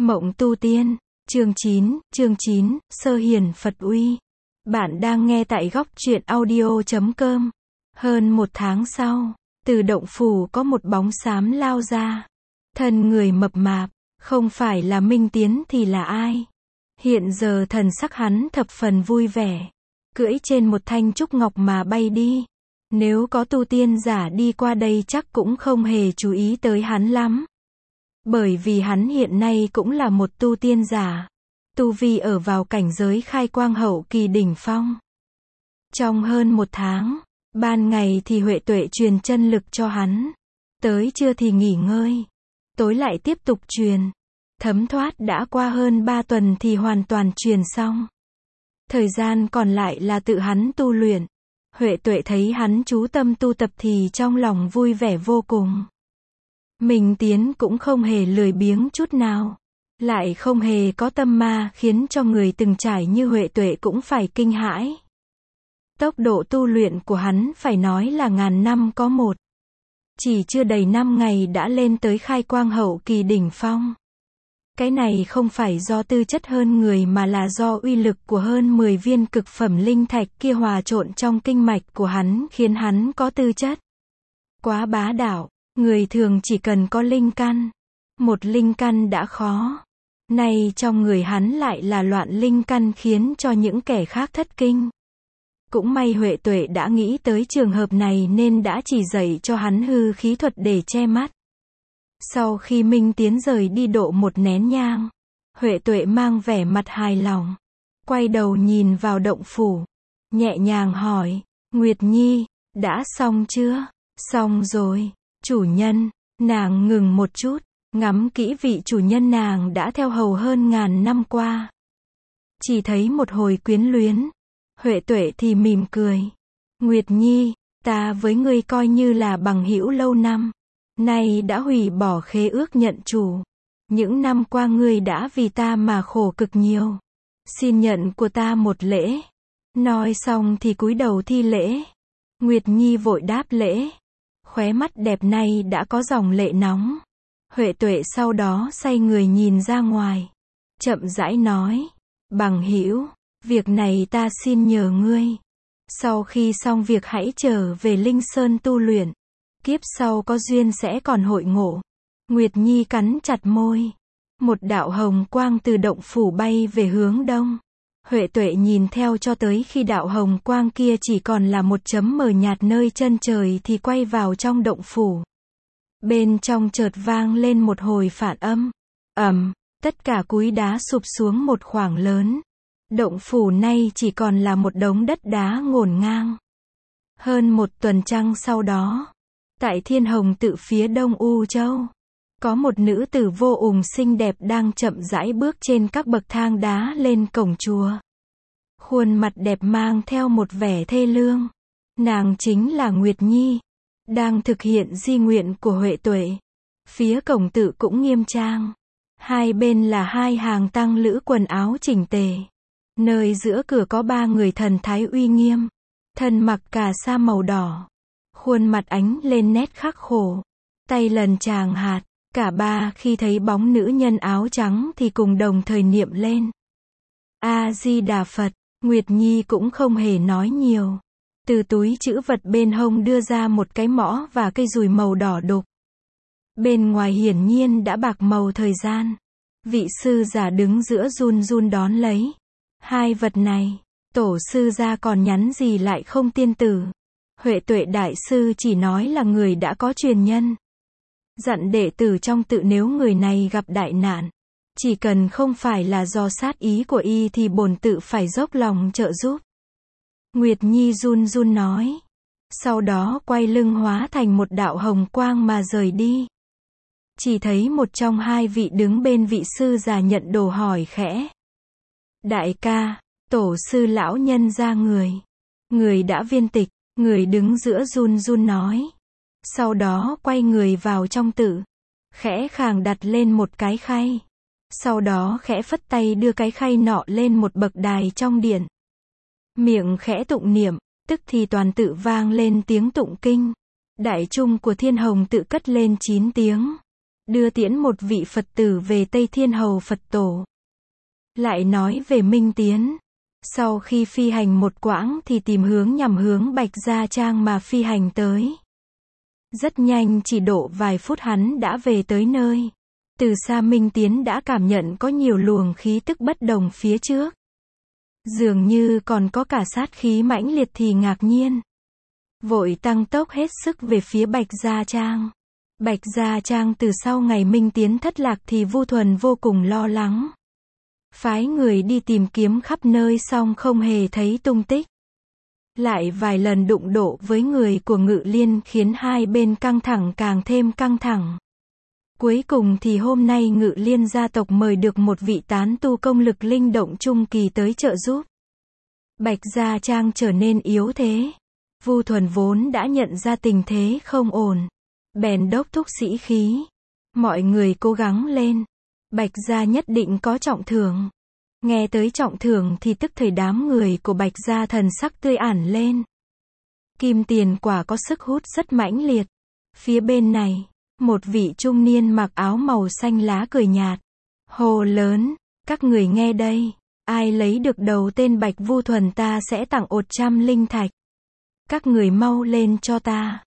Mộng tu tiên, chương 9, Sơ hiển Phật uy. Bạn đang nghe tại góc truyện audio.com. Hơn một tháng sau, từ động phủ có một bóng xám lao ra. Thân người mập mạp, không phải là Minh Tiến thì là ai? Hiện giờ thần sắc hắn thập phần vui vẻ, cưỡi trên một thanh trúc ngọc mà bay đi. Nếu có tu tiên giả đi qua đây chắc cũng không hề chú ý tới hắn lắm. Bởi vì hắn hiện nay cũng là một tu tiên giả. Tu vi ở vào cảnh giới khai quang hậu kỳ đỉnh phong. Trong hơn một tháng, ban ngày thì Huệ Tuệ truyền chân lực cho hắn. Tới trưa thì nghỉ ngơi. Tối lại tiếp tục truyền. Thấm thoát đã qua hơn 3 tuần thì hoàn toàn truyền xong. Thời gian còn lại là tự hắn tu luyện. Huệ Tuệ thấy hắn chú tâm tu tập thì trong lòng vui vẻ vô cùng. Minh Tiến cũng không hề lười biếng chút nào. Lại không hề có tâm ma khiến cho người từng trải như Huệ Tuệ cũng phải kinh hãi. Tốc độ tu luyện của hắn phải nói là ngàn năm có một. Chỉ chưa đầy 5 ngày đã lên tới khai quang hậu kỳ đỉnh phong. Cái này không phải do tư chất hơn người mà là do uy lực của hơn 10 viên cực phẩm linh thạch kia hòa trộn trong kinh mạch của hắn khiến hắn có tư chất. Quá bá đạo, người thường chỉ cần có linh căn. Một linh căn đã khó. Nay trong người hắn lại là loạn linh căn khiến cho những kẻ khác thất kinh. Cũng may Huệ Tuệ đã nghĩ tới trường hợp này nên đã chỉ dạy cho hắn hư khí thuật để che mắt. Sau khi Minh Tiến rời đi độ một nén nhang, Huệ Tuệ mang vẻ mặt hài lòng. Quay đầu nhìn vào động phủ, nhẹ nhàng hỏi, Nguyệt Nhi, đã xong chưa? Xong rồi, chủ nhân. Nàng ngừng một chút, ngắm kỹ vị chủ nhân nàng đã theo hầu hơn ngàn năm qua. Chỉ thấy một hồi quyến luyến. Huệ Tuệ thì mỉm cười. Nguyệt Nhi, ta với ngươi coi như là bằng hữu lâu năm. Nay đã hủy bỏ khế ước nhận chủ. Những năm qua ngươi đã vì ta mà khổ cực nhiều. Xin nhận của ta một lễ. Nói xong thì cúi đầu thi lễ. Nguyệt Nhi vội đáp lễ. Khóe mắt đẹp này đã có dòng lệ nóng. Huệ Tuệ sau đó xoay người nhìn ra ngoài. Chậm rãi nói. Bằng hữu, việc này ta xin nhờ ngươi. Sau khi xong việc hãy trở về Linh Sơn tu luyện. Kiếp sau có duyên sẽ còn hội ngộ. Nguyệt Nhi cắn chặt môi. Một đạo hồng quang từ động phủ bay về hướng đông. Huệ Tuệ nhìn theo cho tới khi đạo hồng quang kia chỉ còn là một chấm mờ nhạt nơi chân trời thì quay vào trong động phủ. Bên trong chợt vang lên một hồi phản âm. Tất cả cúi đá sụp xuống một khoảng lớn. Động phủ nay chỉ còn là một đống đất đá ngổn ngang. Hơn một tuần trăng sau đó, tại Thiên Hồng Tự phía đông U Châu, có một nữ tử vô cùng xinh đẹp đang chậm rãi bước trên các bậc thang đá lên cổng chùa. Khuôn mặt đẹp mang theo một vẻ thê lương. Nàng chính là Nguyệt Nhi, đang thực hiện di nguyện của Huệ Tuệ. Phía cổng tự cũng nghiêm trang. Hai bên là hai hàng tăng lữ quần áo chỉnh tề. Nơi giữa cửa có 3 người thần thái uy nghiêm. Thân mặc cà sa màu đỏ. Khuôn mặt ánh lên nét khắc khổ. Tay lần tràng hạt. Cả ba khi thấy bóng nữ nhân áo trắng thì cùng đồng thời niệm lên. A-di-đà Phật. Nguyệt Nhi cũng không hề nói nhiều. Từ túi trữ vật bên hông đưa ra một cái mõ và cây dùi màu đỏ đục. Bên ngoài hiển nhiên đã bạc màu thời gian. Vị sư giả đứng giữa run run đón lấy. Hai vật này, tổ sư gia còn nhắn gì lại không tiên tử. Huệ Tuệ đại sư chỉ nói là người đã có truyền nhân. Dặn đệ tử trong tự nếu người này gặp đại nạn, chỉ cần không phải là do sát ý của y thì bổn tự phải dốc lòng trợ giúp. Nguyệt Nhi run run nói. Sau đó quay lưng hóa thành một đạo hồng quang mà rời đi. Chỉ thấy một trong hai vị đứng bên vị sư già nhận đồ hỏi khẽ. Đại ca, tổ sư lão nhân ra người. Người đã viên tịch, người đứng giữa run run nói. Sau đó quay người vào trong tự. Khẽ khàng đặt lên một cái khay. Sau đó khẽ phất tay đưa cái khay nọ lên một bậc đài trong điện. Miệng khẽ tụng niệm, tức thì toàn tự vang lên tiếng tụng kinh. Đại trung của Thiên Hồng Tự cất lên 9 tiếng. đưa tiễn một vị Phật tử về Tây Thiên Hầu Phật Tổ. Lại nói về Minh Tiến. Sau khi phi hành một quãng thì tìm hướng nhằm hướng Bạch Gia Trang mà phi hành tới. Rất nhanh, chỉ độ vài phút hắn đã về tới nơi. Từ xa Minh Tiến đã cảm nhận có nhiều luồng khí tức bất đồng phía trước. Dường như còn có cả sát khí mãnh liệt thì ngạc nhiên. Vội tăng tốc hết sức về phía Bạch Gia Trang. Bạch Gia Trang từ sau ngày Minh Tiến thất lạc thì Vu Thuần vô cùng lo lắng. Phái người đi tìm kiếm khắp nơi xong không hề thấy tung tích. Lại vài lần đụng độ với người của Ngự Liên khiến hai bên căng thẳng càng thêm căng thẳng. Cuối cùng thì hôm nay Ngự Liên gia tộc mời được một vị tán tu công lực linh động trung kỳ tới trợ giúp. Bạch Gia Trang trở nên yếu thế. Vu Thuần vốn đã nhận ra tình thế không ổn. Bèn đốc thúc sĩ khí. Mọi người cố gắng lên. Bạch Gia nhất định có trọng thưởng. Nghe tới trọng thưởng thì tức thời đám người của Bạch Gia thần sắc tươi ản lên. Kim tiền quả có sức hút rất mãnh liệt. Phía bên này, một vị trung niên mặc áo màu xanh lá cười nhạt. Hô lớn, các người nghe đây. Ai lấy được đầu tên Bạch Vu Thuần ta sẽ tặng 100 linh thạch. Các người mau lên cho ta.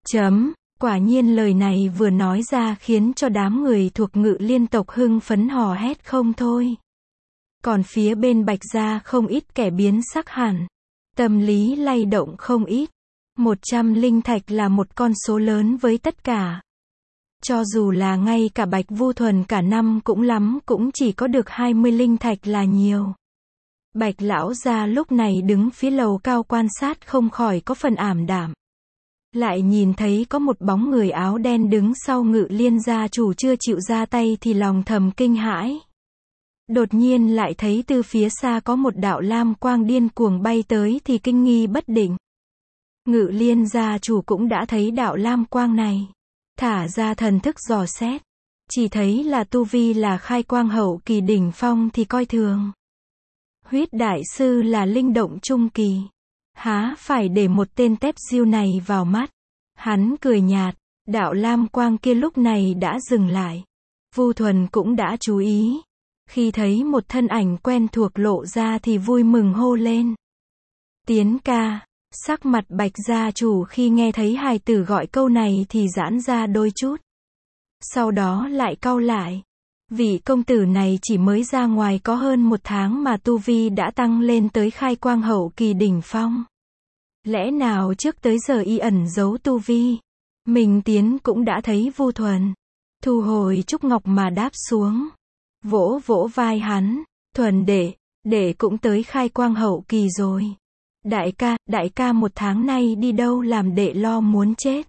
Quả nhiên lời này vừa nói ra khiến cho đám người thuộc Ngự Liên tộc hưng phấn hò hét không thôi. Còn phía bên Bạch Gia không ít kẻ biến sắc hẳn. Tâm lý lay động không ít. 100 linh thạch là một con số lớn với tất cả. Cho dù là ngay cả Bạch Vu Thuần cả năm cũng lắm cũng chỉ có được 20 linh thạch là nhiều. Bạch lão gia lúc này đứng phía lầu cao quan sát không khỏi có phần ảm đạm. Lại nhìn thấy có một bóng người áo đen đứng sau Ngự Liên gia chủ chưa chịu ra tay thì lòng thầm kinh hãi. Đột nhiên lại thấy từ phía xa có một đạo lam quang điên cuồng bay tới thì kinh nghi bất định. Ngự Liên gia chủ cũng đã thấy đạo lam quang này. Thả ra thần thức dò xét. Chỉ thấy là tu vi là khai quang hậu kỳ đỉnh phong thì coi thường. Huyết đại sư là linh động trung kỳ. Há phải để một tên tép diêu này vào mắt. Hắn cười nhạt. Đạo lam quang kia lúc này đã dừng lại. Vu Thuần cũng đã chú ý. Khi thấy một thân ảnh quen thuộc lộ ra thì vui mừng hô lên. Tiến ca. Sắc mặt Bạch gia chủ khi nghe thấy hài tử gọi câu này thì giãn ra đôi chút. Sau đó lại cau lại. Vị công tử này chỉ mới ra ngoài có hơn một tháng mà tu vi đã tăng lên tới khai quang hậu kỳ đỉnh phong. Lẽ nào trước tới giờ y ẩn giấu tu vi? Minh Tiến cũng đã thấy Vu Thuần. Thu hồi trúc ngọc mà đáp xuống. Vỗ vỗ vai hắn. Thuần đệ cũng tới khai quang hậu kỳ rồi. Đại ca một tháng nay đi đâu làm đệ lo muốn chết.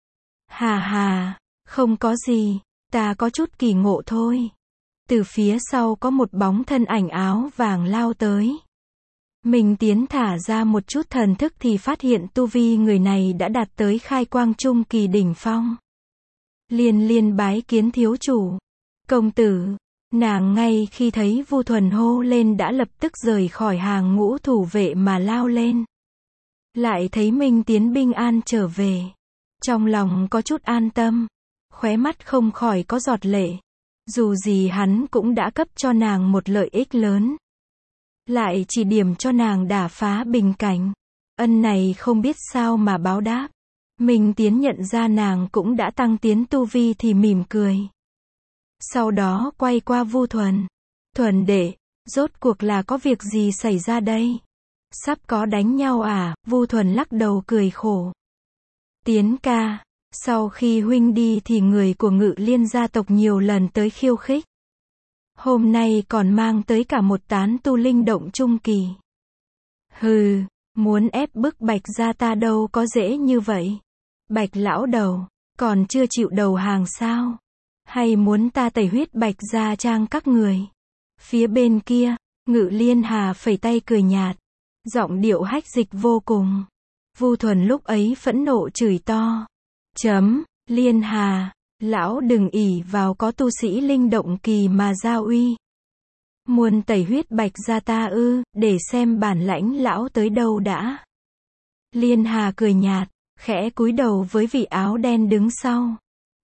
Hà, không có gì, ta có chút kỳ ngộ thôi. Từ phía sau có một bóng thân ảnh áo vàng lao tới. Minh Tiến thả ra một chút thần thức thì phát hiện tu vi người này đã đạt tới khai quang trung kỳ đỉnh phong. Liên bái kiến thiếu chủ. Công tử. Nàng ngay khi thấy Vu Thuần hô lên đã lập tức rời khỏi hàng ngũ thủ vệ mà lao lên. Lại thấy Minh Tiến bình an trở về. Trong lòng có chút an tâm. Khóe mắt không khỏi có giọt lệ. Dù gì hắn cũng đã cấp cho nàng một lợi ích lớn. Lại chỉ điểm cho nàng đả phá bình cảnh. Ân này không biết sao mà báo đáp. Minh Tiến nhận ra nàng cũng đã tăng tiến tu vi thì mỉm cười. Sau đó quay qua Vu Thuần. Thuần đệ, rốt cuộc là có việc gì xảy ra đây? Sắp có đánh nhau à? Vu Thuần lắc đầu cười khổ. Tiến ca, sau khi huynh đi thì người của Ngự Liên gia tộc nhiều lần tới khiêu khích. Hôm nay còn mang tới cả một tán tu linh động trung kỳ. Hừ, muốn ép bức Bạch gia ta đâu có dễ như vậy. Bạch lão đầu, còn chưa chịu đầu hàng sao? Hay muốn ta tẩy huyết Bạch gia trang các người? Phía bên kia, Ngự Liên Hà phẩy tay cười nhạt. Giọng điệu hách dịch vô cùng. Vu Thuần lúc ấy phẫn nộ chửi to. Liên Hà, lão đừng ỷ vào có tu sĩ linh động kỳ mà giao uy. Muốn tẩy huyết Bạch gia ta ư, để xem bản lãnh lão tới đâu đã. Liên Hà cười nhạt, khẽ cúi đầu với vị áo đen đứng sau.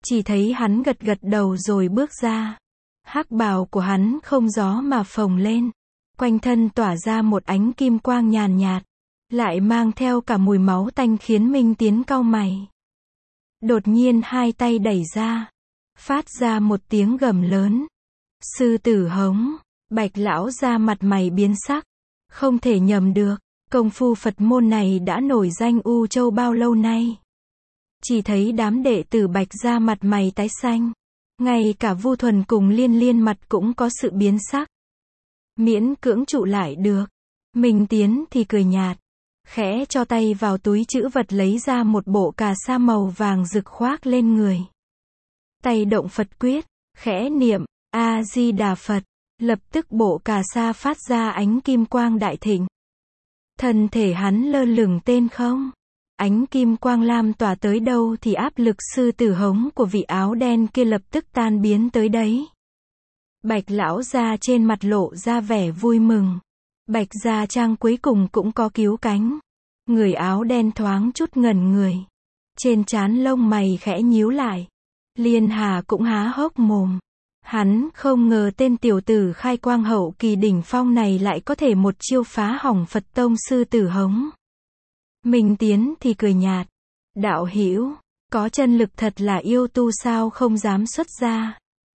Chỉ thấy hắn gật gật đầu rồi bước ra. Hắc bào của hắn không gió mà phồng lên. Quanh thân tỏa ra một ánh kim quang nhàn nhạt. Lại mang theo cả mùi máu tanh khiến Minh Tiến cau mày. Đột nhiên hai tay đẩy ra. Phát ra một tiếng gầm lớn. Sư tử hống. Bạch lão ra mặt mày biến sắc. Không thể nhầm được. Công phu Phật môn này đã nổi danh U Châu bao lâu nay. Chỉ thấy đám đệ tử Bạch ra mặt mày tái xanh. Ngay cả Vu Thuần cùng Liên Liên mặt cũng có sự biến sắc. Miễn cưỡng trụ lại được. Minh Tiến thì cười nhạt. Khẽ cho tay vào túi trữ vật lấy ra một bộ cà sa màu vàng rực khoác lên người. Tay động Phật quyết. Khẽ niệm A-di-đà Phật. Lập tức bộ cà sa phát ra ánh kim quang đại thịnh. Thân thể hắn lơ lửng tên không. Ánh kim quang lam tỏa tới đâu thì áp lực sư tử hống của vị áo đen kia lập tức tan biến tới đấy. Bạch lão gia trên mặt lộ ra vẻ vui mừng. Bạch gia trang cuối cùng cũng có cứu cánh. Người áo đen thoáng chút ngẩn người. Trên trán lông mày khẽ nhíu lại. Liên Hà cũng há hốc mồm. Hắn không ngờ tên tiểu tử khai quang hậu kỳ đỉnh phong này lại có thể một chiêu phá hỏng Phật tông sư tử hống. Minh Tiến thì cười nhạt. Đạo hữu, có chân lực thật là yêu tu sao không dám xuất ra.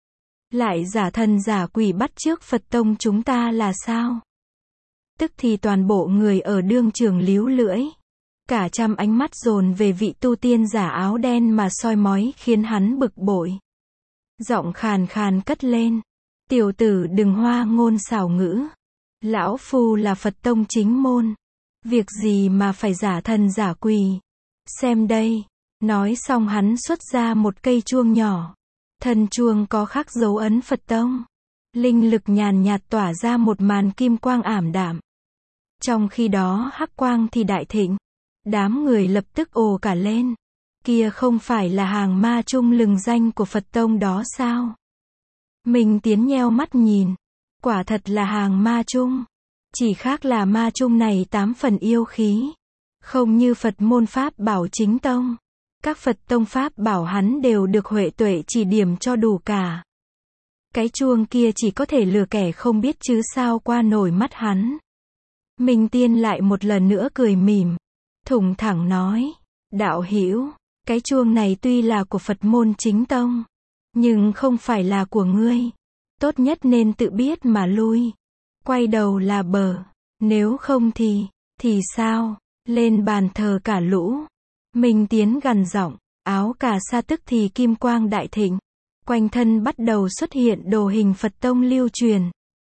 Lại giả thần giả quỷ bắt chước Phật tông chúng ta là sao? Tức thì toàn bộ người ở đương trường líu lưỡi. Cả trăm ánh mắt dồn về vị tu tiên giả áo đen mà soi mói khiến hắn bực bội. Giọng khàn khàn cất lên. Tiểu tử đừng hoa ngôn xảo ngữ. Lão phu là Phật tông chính môn. Việc gì mà phải giả thần giả quỷ. Xem đây. Nói xong hắn xuất ra một cây chuông nhỏ. Thân chuông có khắc dấu ấn Phật tông. Linh lực nhàn nhạt tỏa ra một màn kim quang ảm đạm. Trong khi đó hắc quang thì đại thịnh. Đám người lập tức ồ cả lên. Kia không phải là hàng ma chung lừng danh của Phật tông đó sao? Minh Tiến nheo mắt nhìn. Quả thật là hàng ma chung. Chỉ khác là ma chung này 8 phần yêu khí. Không như Phật môn pháp bảo chính tông. Các Phật tông pháp bảo hắn đều được huệ tuệ chỉ điểm cho đủ cả. Cái chuông kia chỉ có thể lừa kẻ không biết chứ sao qua nổi mắt hắn. Minh Tiên lại một lần nữa cười mỉm. Thủng thẳng nói. Đạo hữu, cái chuông này tuy là của Phật môn chính tông. Nhưng không phải là của ngươi. Tốt nhất nên tự biết mà lui. Quay đầu là bờ. Nếu không thì sao? Lên bàn thờ cả lũ. Minh Tiến gằn giọng. Áo cà sa tức thì kim quang đại thịnh. Quanh thân bắt đầu xuất hiện đồ hình Phật tông lưu truyền.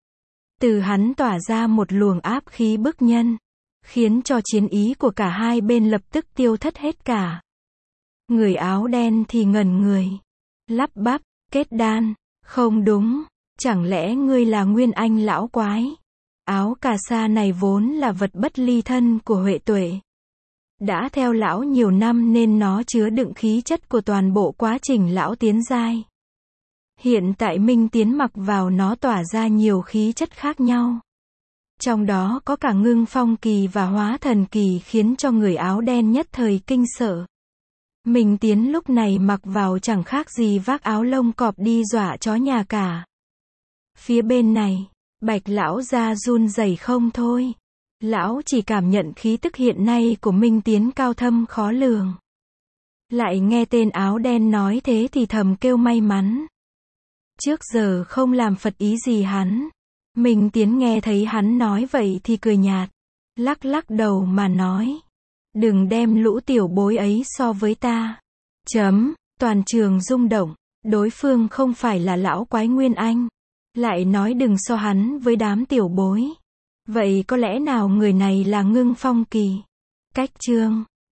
Từ hắn tỏa ra một luồng áp khí bức nhân. Khiến cho chiến ý của cả hai bên lập tức tiêu thất hết cả. Người áo đen thì ngẩn người. Lắp bắp, kết đan. Không đúng. Chẳng lẽ ngươi là Nguyên Anh lão quái? Áo cà sa này vốn là vật bất ly thân của huệ tuệ. Đã theo lão nhiều năm nên nó chứa đựng khí chất của toàn bộ quá trình lão tiến giai. Hiện tại Minh Tiến mặc vào nó tỏa ra nhiều khí chất khác nhau. Trong đó có cả ngưng phong kỳ và hóa thần kỳ khiến cho người áo đen nhất thời kinh sợ. Minh Tiến lúc này mặc vào chẳng khác gì vác áo lông cọp đi dọa chó nhà cả. Phía bên này, Bạch lão ra run rẩy không thôi. Lão chỉ cảm nhận khí tức hiện nay của Minh Tiến cao thâm khó lường. Lại nghe tên áo đen nói thế thì thầm kêu may mắn. Trước giờ không làm phật ý gì hắn. Minh Tiến nghe thấy hắn nói vậy thì cười nhạt. Lắc lắc đầu mà nói. Đừng đem lũ tiểu bối ấy so với ta. Toàn trường rung động. Đối phương không phải là lão quái Nguyên Anh. Lại nói đừng so hắn với đám tiểu bối. Vậy có lẽ nào người này là ngưng phong kỳ? Cách chương